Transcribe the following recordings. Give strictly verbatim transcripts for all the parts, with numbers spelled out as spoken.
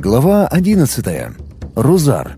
Глава одиннадцатая. Рузар.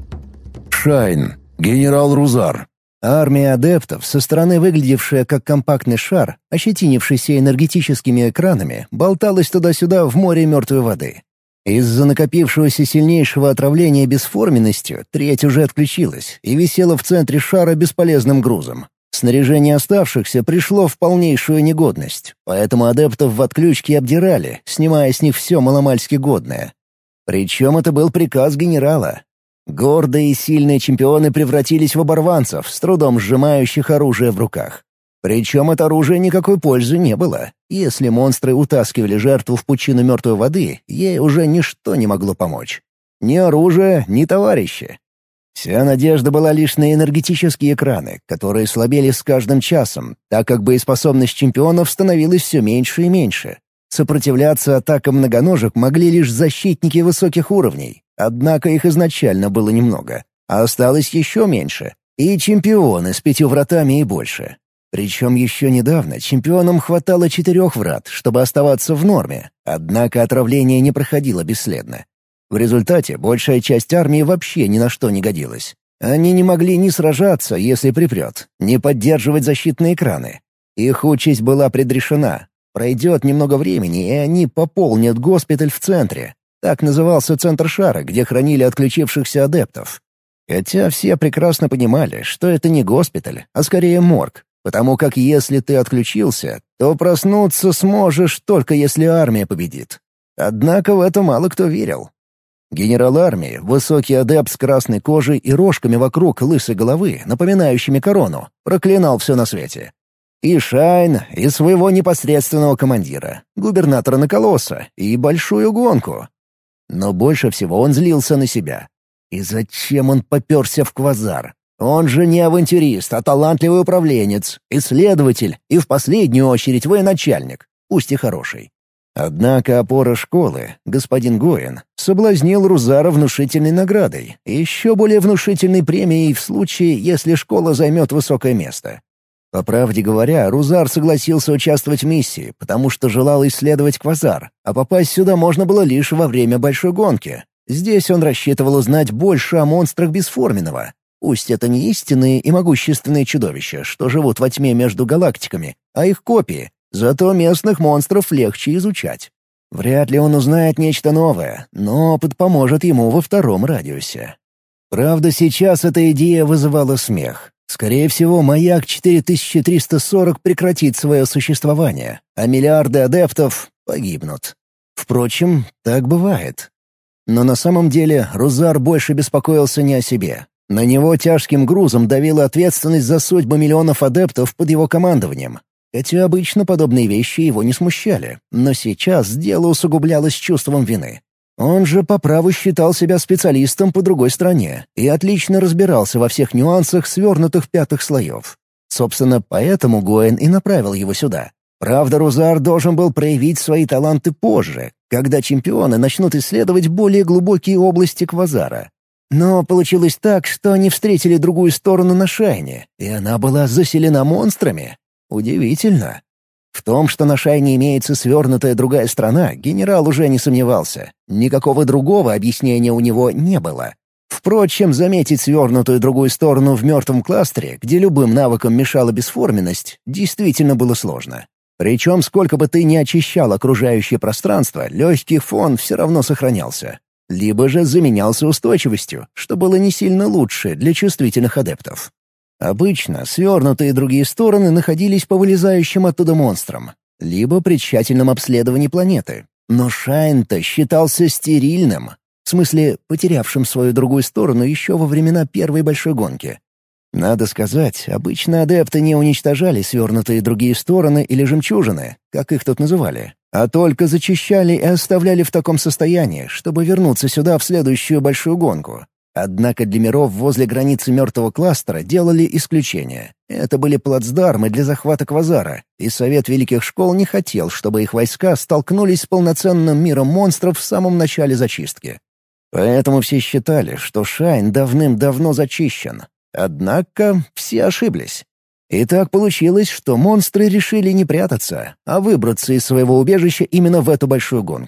Шайн. Генерал Рузар. Армия адептов, со стороны выглядевшая как компактный шар, ощетинившийся энергетическими экранами, болталась туда-сюда в море мертвой воды. Из-за накопившегося сильнейшего отравления бесформенностью треть уже отключилась и висела в центре шара бесполезным грузом. Снаряжение оставшихся пришло в полнейшую негодность, поэтому адептов в отключке обдирали, снимая с них все маломальски годное. Причем это был приказ генерала. Гордые и сильные чемпионы превратились в оборванцев, с трудом сжимающих оружие в руках. Причем от оружия никакой пользы не было. Если монстры утаскивали жертву в пучину мертвой воды, ей уже ничто не могло помочь. Ни оружие, ни товарищи. Вся надежда была лишь на энергетические экраны, которые слабели с каждым часом, так как боеспособность чемпионов становилась все меньше и меньше. Сопротивляться атакам многоножек могли лишь защитники высоких уровней, однако их изначально было немного, а осталось еще меньше, и чемпионы с пятью вратами и больше. Причем еще недавно чемпионам хватало четырех врат, чтобы оставаться в норме, однако отравление не проходило бесследно. В результате большая часть армии вообще ни на что не годилась. Они не могли ни сражаться, если припрет, ни поддерживать защитные экраны. Их участь была предрешена. Пройдет немного времени, и они пополнят госпиталь в центре. Так назывался центр шара, где хранили отключившихся адептов. Хотя все прекрасно понимали, что это не госпиталь, а скорее морг, потому как если ты отключился, то проснуться сможешь только если армия победит. Однако в это мало кто верил. Генерал армии, высокий адепт с красной кожей и рожками вокруг лысой головы, напоминающими корону, проклинал все на свете. И Шайн, и своего непосредственного командира, губернатора Наколоса, и большую гонку. Но больше всего он злился на себя. И зачем он попёрся в Квазар? Он же не авантюрист, а талантливый управленец, исследователь и в последнюю очередь военачальник, пусть и хороший. Однако опора школы, господин Гоин, соблазнил Рузара внушительной наградой и еще более внушительной премией в случае, если школа займет высокое место. По правде говоря, Рузар согласился участвовать в миссии, потому что желал исследовать Квазар, а попасть сюда можно было лишь во время большой гонки. Здесь он рассчитывал узнать больше о монстрах Бесформенного. Пусть это не истинные и могущественные чудовища, что живут во тьме между галактиками, а их копии, зато местных монстров легче изучать. Вряд ли он узнает нечто новое, но опыт поможет ему во втором радиусе. Правда, сейчас эта идея вызывала смех. Скорее всего, маяк четыре тысячи триста сорок прекратит свое существование, а миллиарды адептов погибнут. Впрочем, так бывает. Но на самом деле Рузар больше беспокоился не о себе. На него тяжким грузом давила ответственность за судьбу миллионов адептов под его командованием. Хотя обычно подобные вещи его не смущали, но сейчас дело усугублялось чувством вины. Он же по праву считал себя специалистом по другой стране и отлично разбирался во всех нюансах свернутых пятых слоев. Собственно, поэтому Гоэн и направил его сюда. Правда, Рузар должен был проявить свои таланты позже, когда чемпионы начнут исследовать более глубокие области Квазара. Но получилось так, что они встретили другую сторону на Шайне, и она была заселена монстрами. Удивительно. В том, что на Шайне имеется свернутая другая страна, генерал уже не сомневался. Никакого другого объяснения у него не было. Впрочем, заметить свернутую другую сторону в мертвом кластере, где любым навыкам мешала бесформенность, действительно было сложно. Причем, сколько бы ты ни очищал окружающее пространство, легкий фон все равно сохранялся. Либо же заменялся устойчивостью, что было не сильно лучше для чувствительных адептов. Обычно свернутые другие стороны находились по вылезающим оттуда монстрам, либо при тщательном обследовании планеты. Но Шайн-то считался стерильным, в смысле потерявшим свою другую сторону еще во времена первой большой гонки. Надо сказать, обычно адепты не уничтожали свернутые другие стороны или жемчужины, как их тут называли, а только зачищали и оставляли в таком состоянии, чтобы вернуться сюда в следующую большую гонку. Однако для миров возле границы мертвого кластера делали исключение. Это были плацдармы для захвата Квазара, и Совет Великих Школ не хотел, чтобы их войска столкнулись с полноценным миром монстров в самом начале зачистки. Поэтому все считали, что Шайн давным-давно зачищен. Однако все ошиблись. И так получилось, что монстры решили не прятаться, а выбраться из своего убежища именно в эту большую гонку.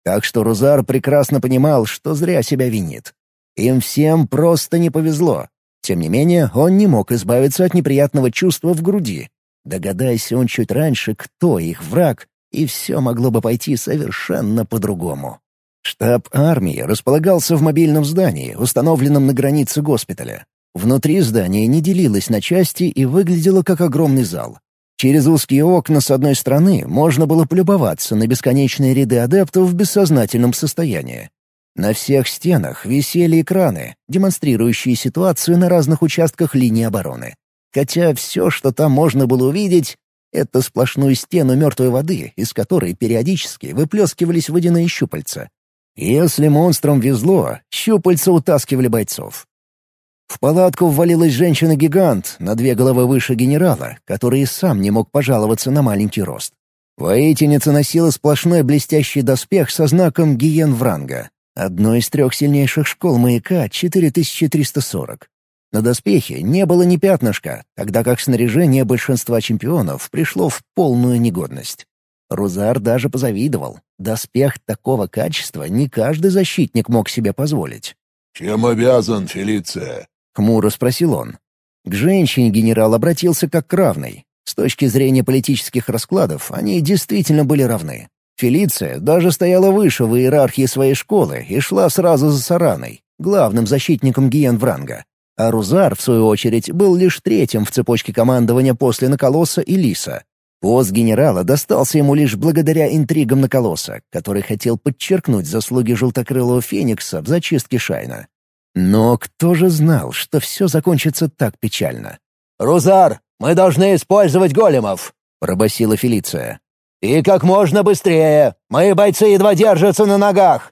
Так что Рузар прекрасно понимал, что зря себя винит. Им всем просто не повезло. Тем не менее, он не мог избавиться от неприятного чувства в груди. Догадайся он чуть раньше, кто их враг, и все могло бы пойти совершенно по-другому. Штаб армии располагался в мобильном здании, установленном на границе госпиталя. Внутри здание не делилось на части и выглядело как огромный зал. Через узкие окна с одной стороны можно было полюбоваться на бесконечные ряды адептов в бессознательном состоянии. На всех стенах висели экраны, демонстрирующие ситуацию на разных участках линии обороны. Хотя все, что там можно было увидеть, — это сплошную стену мертвой воды, из которой периодически выплескивались водяные щупальца. Если монстрам везло, щупальца утаскивали бойцов. В палатку ввалилась женщина-гигант на две головы выше генерала, который и сам не мог пожаловаться на маленький рост. Воительница носила сплошной блестящий доспех со знаком Гиен Вранга, одной из трех сильнейших школ маяка четыре тысячи триста сорок. На доспехе не было ни пятнышка, тогда как снаряжение большинства чемпионов пришло в полную негодность. Рузар даже позавидовал. Доспех такого качества не каждый защитник мог себе позволить. «Чем обязан, Фелиция?» — хмуро спросил он. К женщине генерал обратился как к равной. С точки зрения политических раскладов они действительно были равны. Фелиция даже стояла выше в иерархии своей школы и шла сразу за Сараной, главным защитником Гиен Вранга. А Рузар, в свою очередь, был лишь третьим в цепочке командования после Наколоса и Лиса. Пост генерала достался ему лишь благодаря интригам Наколоса, который хотел подчеркнуть заслуги желтокрылого Феникса в зачистке Шайна. Но кто же знал, что все закончится так печально? «Рузар, мы должны использовать големов!» — пробасила Фелиция. «И как можно быстрее! Мои бойцы едва держатся на ногах!»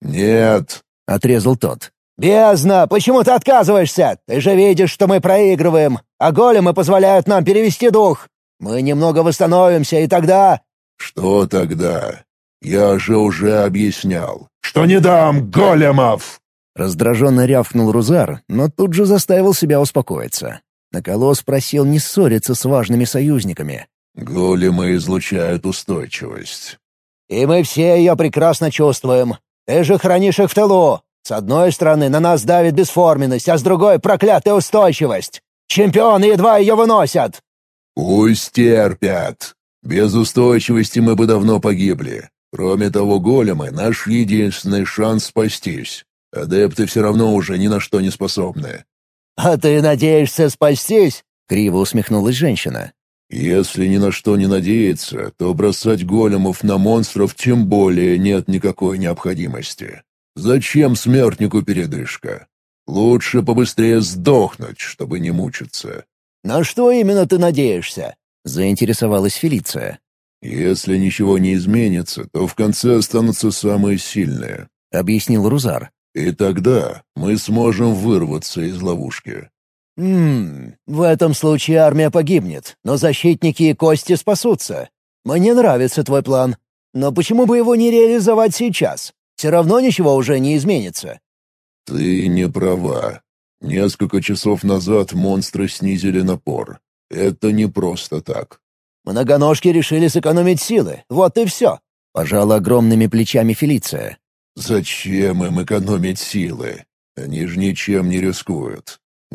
«Нет!» — отрезал тот. «Бездна! Почему ты отказываешься? Ты же видишь, что мы проигрываем, а големы позволяют нам перевести дух. Мы немного восстановимся, и тогда...» «Что тогда? Я же уже объяснял, что не дам големов!» Раздраженно рявкнул Рузар, но тут же заставил себя успокоиться. Наколос просил не ссориться с важными союзниками. «Големы излучают устойчивость». «И мы все ее прекрасно чувствуем. Ты же хранишь их в тылу. С одной стороны на нас давит бесформенность, а с другой — проклятая устойчивость. Чемпионы едва ее выносят!» «Пусть терпят. Без устойчивости мы бы давно погибли. Кроме того, големы — наш единственный шанс спастись. Адепты все равно уже ни на что не способны». «А ты надеешься спастись?» — криво усмехнулась женщина. «Если ни на что не надеяться, то бросать големов на монстров тем более нет никакой необходимости. Зачем смертнику передышка? Лучше побыстрее сдохнуть, чтобы не мучиться». «На что именно ты надеешься?» — заинтересовалась Фелиция. «Если ничего не изменится, то в конце останутся самые сильные», — объяснил Рузар. «И тогда мы сможем вырваться из ловушки». «Ммм, в этом случае армия погибнет, но защитники и кости спасутся. Мне нравится твой план. Но почему бы его не реализовать сейчас? Все равно ничего уже не изменится». «Ты не права. Несколько часов назад монстры снизили напор. Это не просто так». «Многоножки решили сэкономить силы, вот и все», — пожала огромными плечами Фелиция. «Зачем им экономить силы? Они же ничем не рискуют.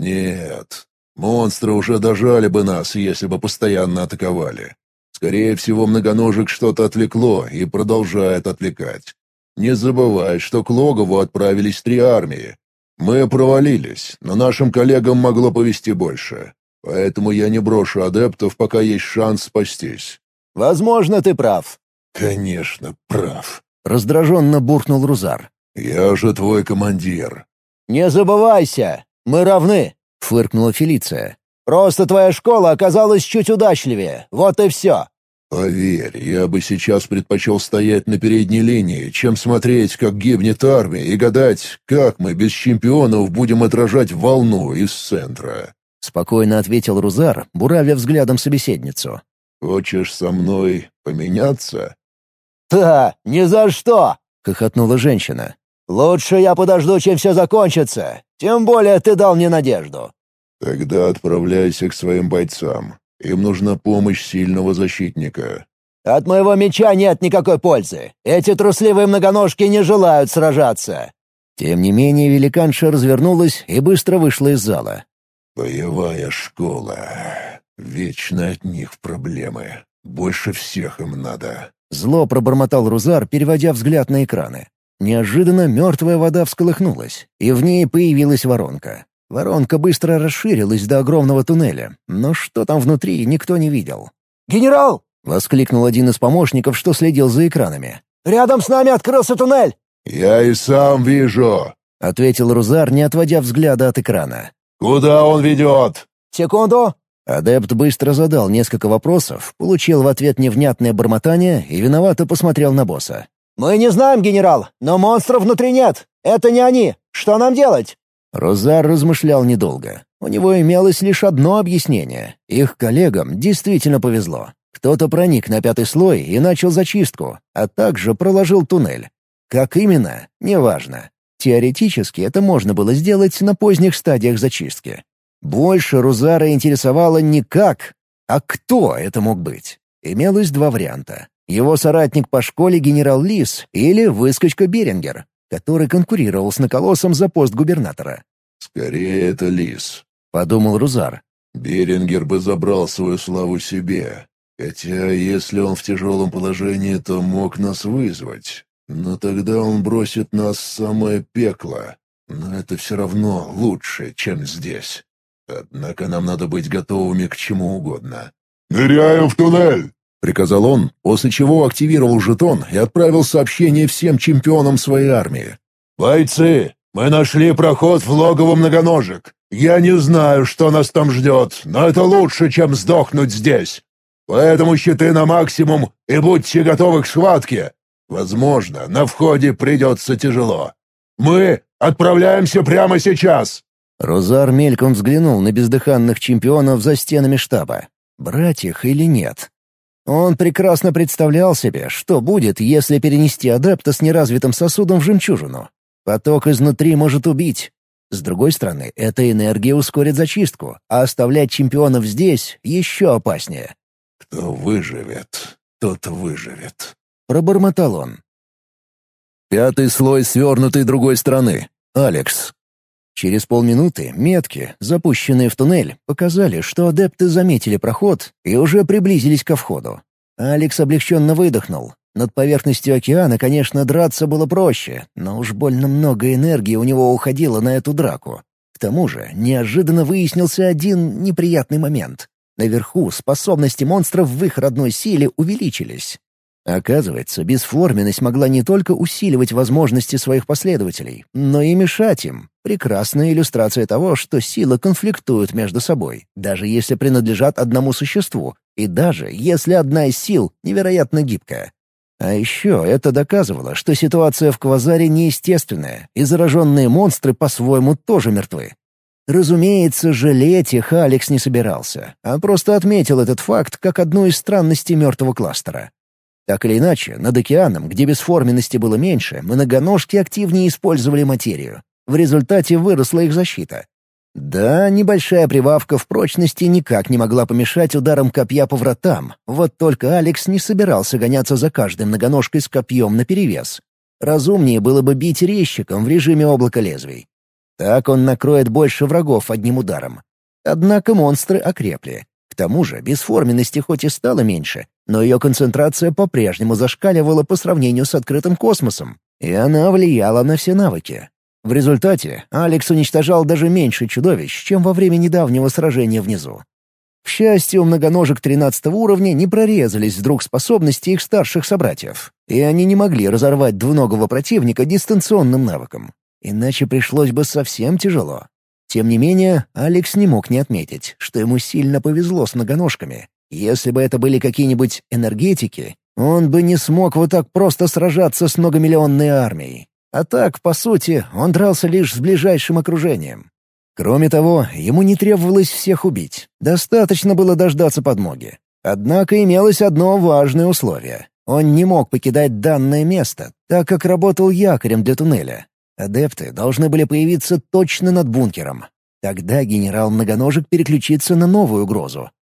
Нет, монстры уже дожали бы нас, если бы постоянно атаковали. Скорее всего, многоножек что-то отвлекло и продолжает отвлекать. Не забывай, что к логову отправились три армии. Мы провалились, но нашим коллегам могло повезти больше. Поэтому я не брошу адептов, пока есть шанс спастись». «Возможно, ты прав». «Конечно, прав». Раздраженно буркнул Рузар. «Я же твой командир». «Не забывайся, мы равны», — фыркнула Фелиция. «Просто твоя школа оказалась чуть удачливее, вот и все». «Поверь, я бы сейчас предпочел стоять на передней линии, чем смотреть, как гибнет армия, и гадать, как мы без чемпионов будем отражать волну из центра». Спокойно ответил Рузар, буравя взглядом собеседницу. «Хочешь со мной поменяться?» «Да, ни за что!» — хохотнула женщина. «Лучше я подожду, чем все закончится. Тем более ты дал мне надежду». «Тогда отправляйся к своим бойцам. Им нужна помощь сильного защитника». От моего меча нет никакой пользы. Эти трусливые многоножки не желают сражаться». Тем не менее великанша развернулась и быстро вышла из зала. «Боевая школа. Вечно от них проблемы. Больше всех им надо». Зло пробормотал Рузар, переводя взгляд на экраны. Неожиданно мертвая вода всколыхнулась, и в ней появилась воронка. Воронка быстро расширилась до огромного туннеля, но что там внутри, никто не видел. «Генерал!» — воскликнул один из помощников, что следил за экранами. «Рядом с нами открылся туннель!» «Я и сам вижу», — ответил Рузар, не отводя взгляда от экрана. «Куда он ведет?» «Секунду!» Адепт быстро задал несколько вопросов, получил в ответ невнятное бормотание и виновато посмотрел на босса. «Мы не знаем, генерал, но монстров внутри нет. Это не они. Что нам делать?» Рузар размышлял недолго. У него имелось лишь одно объяснение. Их коллегам действительно повезло. Кто-то проник на пятый слой и начал зачистку, а также проложил туннель. Как именно, неважно. Теоретически это можно было сделать на поздних стадиях зачистки. Больше Рузара интересовало не как, а кто это мог быть. Имелось два варианта. Его соратник по школе генерал Лис или выскочка Берингер, который конкурировал с Наколосом за пост губернатора. «Скорее это Лис», — подумал Рузар. «Берингер бы забрал свою славу себе. Хотя, если он в тяжелом положении, то мог нас вызвать. Но тогда он бросит нас в самое пекло. Но это все равно лучше, чем здесь. Однако нам надо быть готовыми к чему угодно». «Ныряем в туннель!» — приказал он, после чего активировал жетон и отправил сообщение всем чемпионам своей армии. «Бойцы, мы нашли проход в логово многоножек. Я не знаю, что нас там ждет, но это лучше, чем сдохнуть здесь. Поэтому щиты на максимум и будьте готовы к схватке. Возможно, на входе придется тяжело. Мы отправляемся прямо сейчас!» Рузар мельком взглянул на бездыханных чемпионов за стенами штаба. Брать их или нет? Он прекрасно представлял себе, что будет, если перенести адепта с неразвитым сосудом в жемчужину. Поток изнутри может убить. С другой стороны, эта энергия ускорит зачистку, а оставлять чемпионов здесь еще опаснее. «Кто выживет, тот выживет», — пробормотал он. Пятый слой свернутой другой стороны. Алекс. Через полминуты метки, запущенные в туннель, показали, что адепты заметили проход и уже приблизились ко входу. Алекс облегченно выдохнул. Над поверхностью океана, конечно, драться было проще, но уж больно много энергии у него уходило на эту драку. К тому же неожиданно выяснился один неприятный момент. Наверху способности монстров в их родной силе увеличились. Оказывается, бесформенность могла не только усиливать возможности своих последователей, но и мешать им. Прекрасная иллюстрация того, что силы конфликтуют между собой, даже если принадлежат одному существу, и даже если одна из сил невероятно гибкая. А еще это доказывало, что ситуация в Квазаре неестественная, и зараженные монстры по-своему тоже мертвы. Разумеется, жалеть их Алекс не собирался, а просто отметил этот факт как одну из странностей мертвого кластера. Так или иначе, над океаном, где бесформенности было меньше, многоножки активнее использовали материю. В результате выросла их защита. Да, небольшая прибавка в прочности никак не могла помешать ударам копья по вратам, вот только Алекс не собирался гоняться за каждой многоножкой с копьем наперевес. Разумнее было бы бить резчиком в режиме облака лезвий. Так он накроет больше врагов одним ударом. Однако монстры окрепли. К тому же бесформенности хоть и стало меньше, но ее концентрация по-прежнему зашкаливала по сравнению с открытым космосом, и она влияла на все навыки. В результате Алекс уничтожал даже меньше чудовищ, чем во время недавнего сражения внизу. К счастью, у многоножек тринадцатого уровня не прорезались вдруг способности их старших собратьев, и они не могли разорвать двуногого противника дистанционным навыком. Иначе пришлось бы совсем тяжело. Тем не менее, Алекс не мог не отметить, что ему сильно повезло с многоножками. Если бы это были какие-нибудь энергетики, он бы не смог вот так просто сражаться с многомиллионной армией. А так, по сути, он дрался лишь с ближайшим окружением. Кроме того, ему не требовалось всех убить. Достаточно было дождаться подмоги. Однако имелось одно важное условие. Он не мог покидать данное место, так как работал якорем для туннеля. Адепты должны были появиться точно над бункером. Тогда генерал Многоножек переключится на новую угрозу.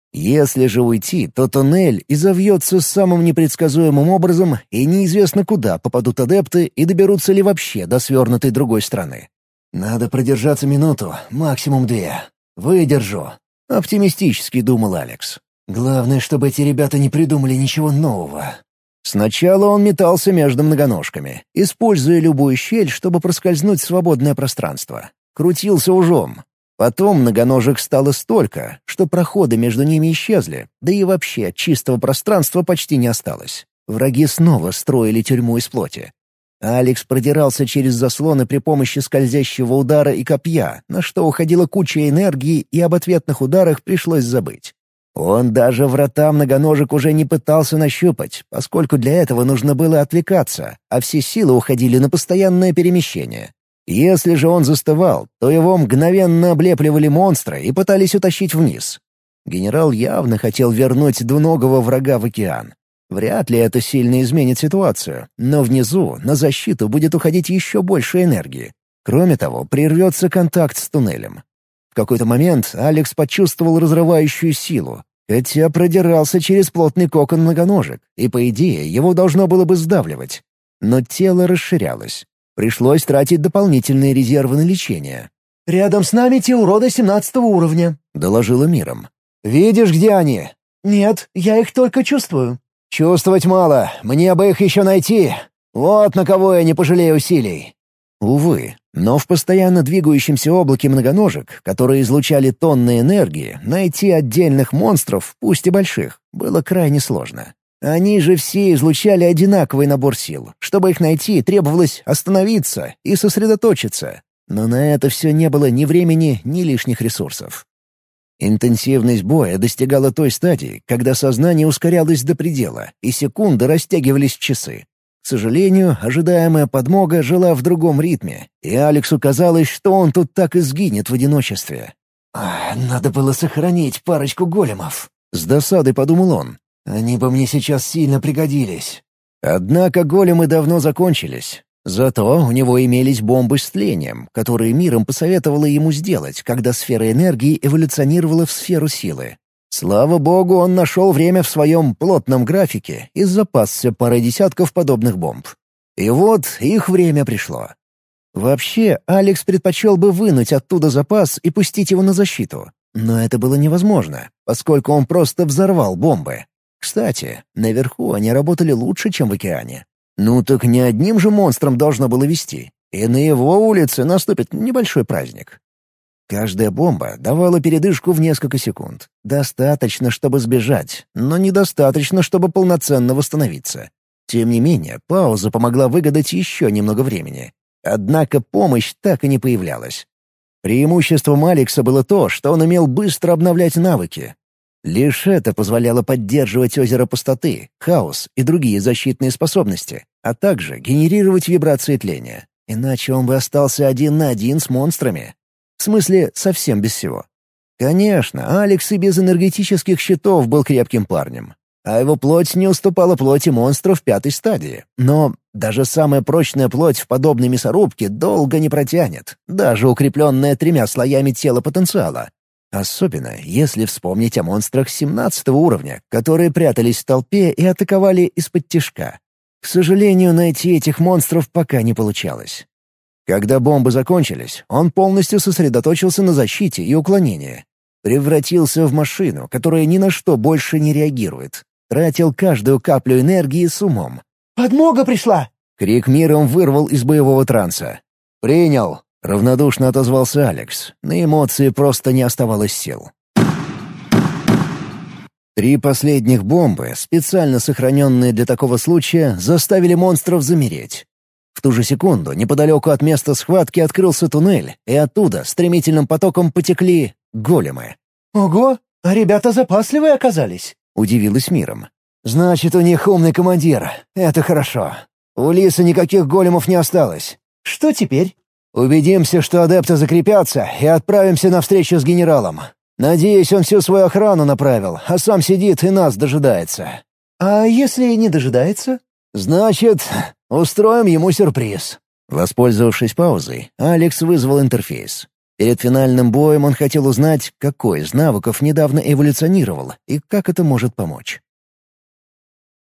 Если же уйти, то туннель изовьется самым непредсказуемым образом, и неизвестно куда попадут адепты и доберутся ли вообще до свернутой другой стороны. «Надо продержаться минуту, максимум две. Выдержу», — оптимистически думал Алекс. «Главное, чтобы эти ребята не придумали ничего нового». Сначала он метался между многоножками, используя любую щель, чтобы проскользнуть в свободное пространство. Крутился ужом. Потом многоножек стало столько, что проходы между ними исчезли, да и вообще чистого пространства почти не осталось. Враги снова строили тюрьму из плоти. Алекс продирался через заслоны при помощи скользящего удара и копья, на что уходила куча энергии, и об ответных ударах пришлось забыть. Он даже врата многоножек уже не пытался нащупать, поскольку для этого нужно было отвлекаться, а все силы уходили на постоянное перемещение. Если же он застывал, то его мгновенно облепливали монстры и пытались утащить вниз. Генерал явно хотел вернуть двуногого врага в океан. Вряд ли это сильно изменит ситуацию, но внизу на защиту будет уходить еще больше энергии. Кроме того, прервется контакт с туннелем. В какой-то момент Алекс почувствовал разрывающую силу, хотя продирался через плотный кокон многоножек, и, по идее, его должно было бы сдавливать. Но тело расширялось. Пришлось тратить дополнительные резервы на лечение. «Рядом с нами те уроды семнадцатого уровня», — доложила Миром. «Видишь, где они?» «Нет, я их только чувствую». «Чувствовать мало. Мне бы их еще найти. Вот на кого я не пожалею усилий». Увы, но в постоянно двигающемся облаке многоножек, которые излучали тонны энергии, найти отдельных монстров, пусть и больших, было крайне сложно. Они же все излучали одинаковый набор сил. Чтобы их найти, требовалось остановиться и сосредоточиться. Но на это все не было ни времени, ни лишних ресурсов. Интенсивность боя достигала той стадии, когда сознание ускорялось до предела, и секунды растягивались в часы. К сожалению, ожидаемая подмога жила в другом ритме, и Алексу казалось, что он тут так и сгинет в одиночестве. «Надо было сохранить парочку големов», — с досадой подумал он. «Они бы мне сейчас сильно пригодились». Однако големы давно закончились. Зато у него имелись бомбы с тлением, которые миром посоветовала ему сделать, когда сфера энергии эволюционировала в сферу силы. Слава богу, он нашел время в своем плотном графике и запасся парой десятков подобных бомб. И вот их время пришло. Вообще, Алекс предпочел бы вынуть оттуда запас и пустить его на защиту. Но это было невозможно, поскольку он просто взорвал бомбы. Кстати, наверху они работали лучше, чем в океане. Ну так не одним же монстром должно было вести. И на его улице наступит небольшой праздник. Каждая бомба давала передышку в несколько секунд. Достаточно, чтобы сбежать, но недостаточно, чтобы полноценно восстановиться. Тем не менее, пауза помогла выгадать еще немного времени. Однако помощь так и не появлялась. Преимуществом Алекса было то, что он умел быстро обновлять навыки. Лишь это позволяло поддерживать озеро пустоты, хаос и другие защитные способности, а также генерировать вибрации тления. Иначе он бы остался один на один с монстрами. В смысле, совсем без всего. Конечно, Алекс и без энергетических щитов был крепким парнем. А его плоть не уступала плоти монстров пятой стадии. Но даже самая прочная плоть в подобной мясорубке долго не протянет, даже укрепленная тремя слоями тела потенциала. Особенно, если вспомнить о монстрах семнадцатого уровня, которые прятались в толпе и атаковали из-под тишка. К сожалению, найти этих монстров пока не получалось. Когда бомбы закончились, он полностью сосредоточился на защите и уклонении. Превратился в машину, которая ни на что больше не реагирует. Тратил каждую каплю энергии с умом. «Подмога пришла!» Крик миром вырвал из боевого транса. «Принял!» — равнодушно отозвался Алекс. На эмоции просто не оставалось сил. Три последних бомбы, специально сохраненные для такого случая, заставили монстров замереть. В ту же секунду неподалеку от места схватки открылся туннель, и оттуда стремительным потоком потекли големы. «Ого, а ребята запасливые оказались!» — удивилась миром. «Значит, у них умный командир. Это хорошо. У Лиса никаких големов не осталось. Что теперь?» «Убедимся, что адепты закрепятся, и отправимся на встречу с генералом. Надеюсь, он всю свою охрану направил, а сам сидит и нас дожидается». «А если не дожидается?» «Значит, устроим ему сюрприз». Воспользовавшись паузой, Алекс вызвал интерфейс. Перед финальным боем он хотел узнать, какой из навыков недавно эволюционировал и как это может помочь.